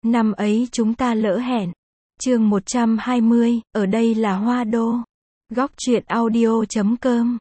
Năm ấy chúng ta lỡ hẹn. Chương 120, ở đây là Hoa Đô. Góc truyện audio.com.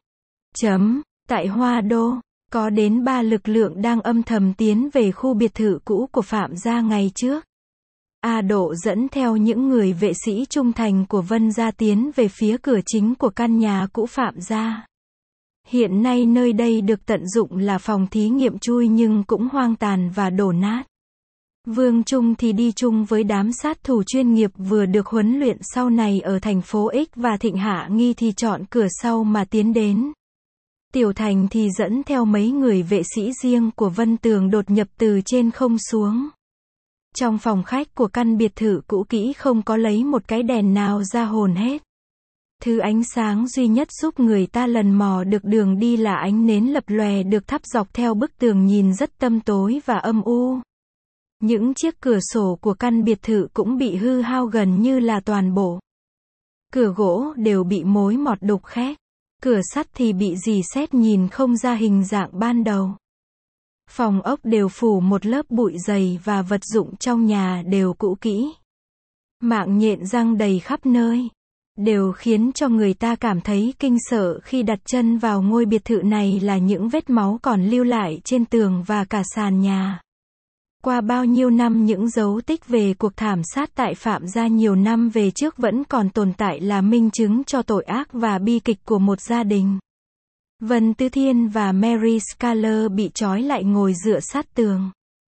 Tại Hoa Đô, có đến 3 lực lượng đang âm thầm tiến về khu biệt thự cũ của Phạm gia ngày trước. A Độ dẫn theo những người vệ sĩ trung thành của Vân gia tiến về phía cửa chính của căn nhà cũ Phạm gia. Hiện nay nơi đây được tận dụng là phòng thí nghiệm chui nhưng cũng hoang tàn và đổ nát. Vương Trung thì đi chung với đám sát thủ chuyên nghiệp vừa được huấn luyện sau này ở thành phố X và Thịnh Hạ Nghi thì chọn cửa sau mà tiến đến. Tiểu Thành thì dẫn theo mấy người vệ sĩ riêng của Vân Tường đột nhập từ trên không xuống. Trong phòng khách của căn biệt thự cũ kỹ không có lấy một cái đèn nào ra hồn hết. Thứ ánh sáng duy nhất giúp người ta lần mò được đường đi là ánh nến lập lòe được thắp dọc theo bức tường nhìn rất tăm tối và âm u. Những chiếc cửa sổ của căn biệt thự cũng bị hư hao gần như là toàn bộ. Cửa gỗ đều bị mối mọt đục khoét. Cửa sắt thì bị rỉ sét nhìn không ra hình dạng ban đầu. Phòng ốc đều phủ một lớp bụi dày và vật dụng trong nhà đều cũ kỹ. Mạng nhện răng đầy khắp nơi. Đều khiến cho người ta cảm thấy kinh sợ khi đặt chân vào ngôi biệt thự này là những vết máu còn lưu lại trên tường và cả sàn nhà. Qua bao nhiêu năm những dấu tích về cuộc thảm sát tại Phạm gia nhiều năm về trước vẫn còn tồn tại là minh chứng cho tội ác và bi kịch của một gia đình. Vân Tứ Thiên và Mary Scarlett bị trói lại ngồi dựa sát tường.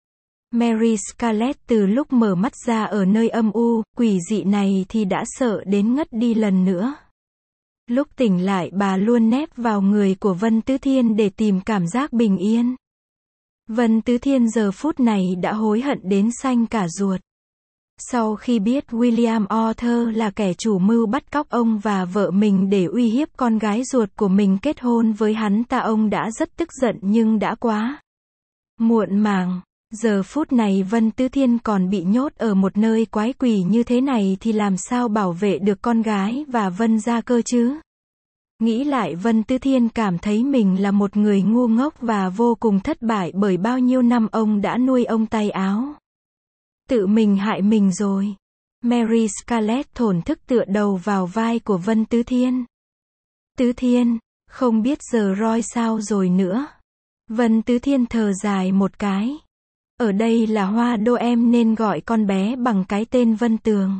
Mary Scarlett từ lúc mở mắt ra ở nơi âm u, quỷ dị này thì đã sợ đến ngất đi lần nữa. Lúc tỉnh lại bà luôn nép vào người của Vân Tứ Thiên để tìm cảm giác bình yên. Vân Tứ Thiên giờ phút này đã hối hận đến xanh cả ruột. Sau khi biết William Arthur là kẻ chủ mưu bắt cóc ông và vợ mình để uy hiếp con gái ruột của mình kết hôn với hắn ta, ông đã rất tức giận nhưng đã quá muộn màng. Giờ phút này Vân Tứ Thiên còn bị nhốt ở một nơi quái quỷ như thế này thì làm sao bảo vệ được con gái và Vân gia cơ chứ? Nghĩ lại Vân Tứ Thiên cảm thấy mình là một người ngu ngốc và vô cùng thất bại bởi bao nhiêu năm ông đã nuôi ông tay áo. Tự mình hại mình rồi. Mary Scarlett thổn thức tựa đầu vào vai của Vân Tứ Thiên. Tứ Thiên, không biết giờ Roy sao rồi nữa. Vân Tứ Thiên thở dài một cái. Ở đây là Hoa Đô, em nên gọi con bé bằng cái tên Vân Tường.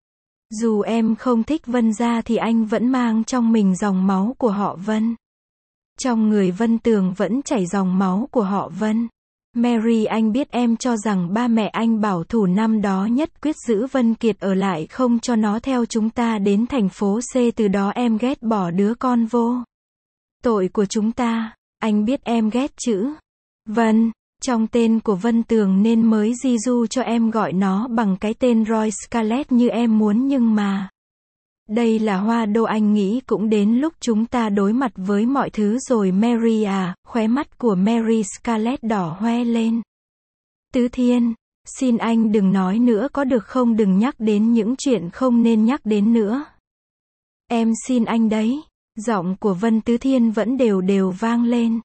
Dù em không thích Vân gia thì anh vẫn mang trong mình dòng máu của họ Vân. Trong người Vân Tường vẫn chảy dòng máu của họ Vân. Mary, anh biết em cho rằng ba mẹ anh bảo thủ năm đó nhất quyết giữ Vân Kiệt ở lại không cho nó theo chúng ta đến thành phố C, từ đó em ghét bỏ đứa con vô tội của chúng ta. Anh biết em ghét chữ Vân trong tên của Vân Tường nên mới di du cho em gọi nó bằng cái tên Roy Scarlett như em muốn, nhưng mà đây là Hoa Đô, anh nghĩ cũng đến lúc chúng ta đối mặt với mọi thứ rồi. Mary à, khóe mắt của Mary Scarlett đỏ hoe lên. Tứ Thiên, xin anh đừng nói nữa có được không, đừng nhắc đến những chuyện không nên nhắc đến nữa. Em xin anh đấy. Giọng của Vân Tứ Thiên vẫn đều đều vang lên.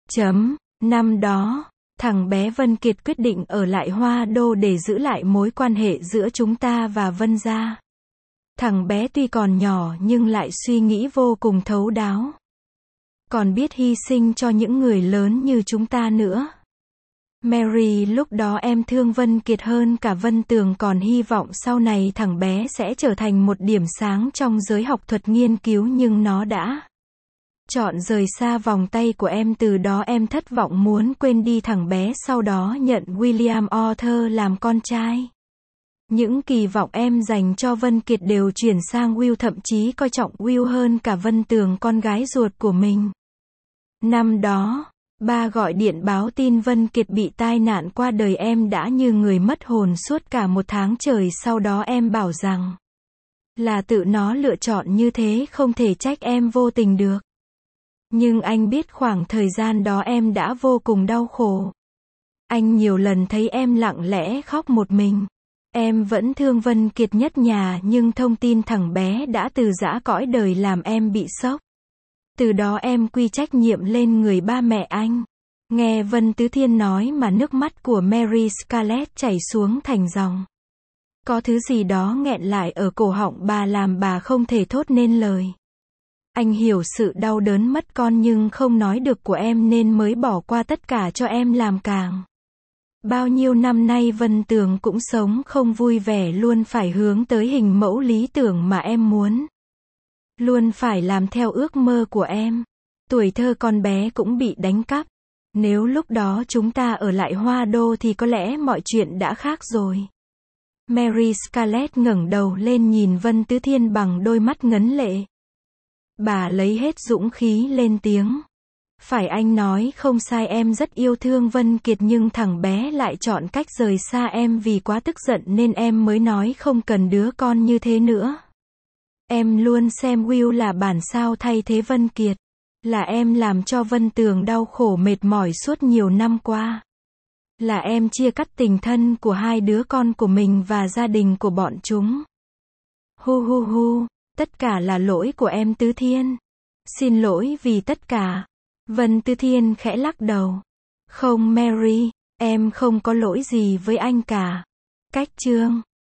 Năm đó, thằng bé Vân Kiệt quyết định ở lại Hoa Đô để giữ lại mối quan hệ giữa chúng ta và Vân gia. Thằng bé tuy còn nhỏ nhưng lại suy nghĩ vô cùng thấu đáo. Còn biết hy sinh cho những người lớn như chúng ta nữa. Mary, lúc đó em thương Vân Kiệt hơn cả Vân Tường, còn hy vọng sau này thằng bé sẽ trở thành một điểm sáng trong giới học thuật nghiên cứu, nhưng nó đã chọn rời xa vòng tay của em. Từ đó em thất vọng muốn quên đi thằng bé, sau đó nhận William Arthur làm con trai. Những kỳ vọng em dành cho Vân Kiệt đều chuyển sang Will, thậm chí coi trọng Will hơn cả Vân Tường, con gái ruột của mình. Năm đó, ba gọi điện báo tin Vân Kiệt bị tai nạn qua đời, em đã như người mất hồn suốt cả một tháng trời. Sau đó em bảo rằng là tự nó lựa chọn như thế, không thể trách em vô tình được. Nhưng anh biết khoảng thời gian đó em đã vô cùng đau khổ. Anh nhiều lần thấy em lặng lẽ khóc một mình. Em vẫn thương Vân Kiệt nhất nhà, nhưng thông tin thằng bé đã từ giã cõi đời làm em bị sốc. Từ đó em quy trách nhiệm lên người ba mẹ anh. Nghe Vân Tứ Thiên nói mà nước mắt của Mary Scarlett chảy xuống thành dòng. Có thứ gì đó nghẹn lại ở cổ họng bà làm bà không thể thốt nên lời. Anh hiểu sự đau đớn mất con nhưng không nói được của em nên mới bỏ qua tất cả cho em làm càng. Bao nhiêu năm nay Vân Tường cũng sống không vui vẻ, luôn phải hướng tới hình mẫu lý tưởng mà em muốn. Luôn phải làm theo ước mơ của em. Tuổi thơ con bé cũng bị đánh cắp. Nếu lúc đó chúng ta ở lại Hoa Đô thì có lẽ mọi chuyện đã khác rồi. Mary Scarlett ngẩng đầu lên nhìn Vân Tứ Thiên bằng đôi mắt ngấn lệ. Bà lấy hết dũng khí lên tiếng. Phải, anh nói không sai, em rất yêu thương Vân Kiệt nhưng thằng bé lại chọn cách rời xa em vì quá tức giận nên em mới nói không cần đứa con như thế nữa. Em luôn xem Will là bản sao thay thế Vân Kiệt. Là em làm cho Vân Tường đau khổ mệt mỏi suốt nhiều năm qua. Là em chia cắt tình thân của hai đứa con của mình và gia đình của bọn chúng. Hu hu hu, tất cả là lỗi của em Tứ Thiên. Xin lỗi vì tất cả. Vân Tứ Thiên khẽ lắc đầu. Không Mary, em không có lỗi gì với anh cả. Cách chương